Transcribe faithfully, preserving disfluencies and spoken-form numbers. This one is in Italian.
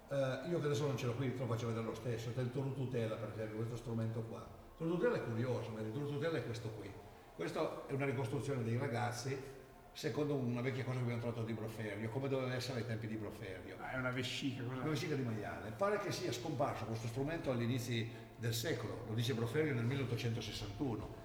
Uh, io che adesso non ce l'ho qui, te lo faccio vedere lo stesso. Il Turututela, per esempio, questo strumento qua. Il Turututela è curioso, ma il Turututela è questo qui. Questo è una ricostruzione dei ragazzi secondo una vecchia cosa che abbiamo trovato di Broferio, come doveva essere ai tempi di Broferio. Ah, è una vescica, cosa? Una vescica di maiale. Pare che sia scomparso questo strumento all'inizio del secolo, lo dice Broferio nel milleottocentosessantuno.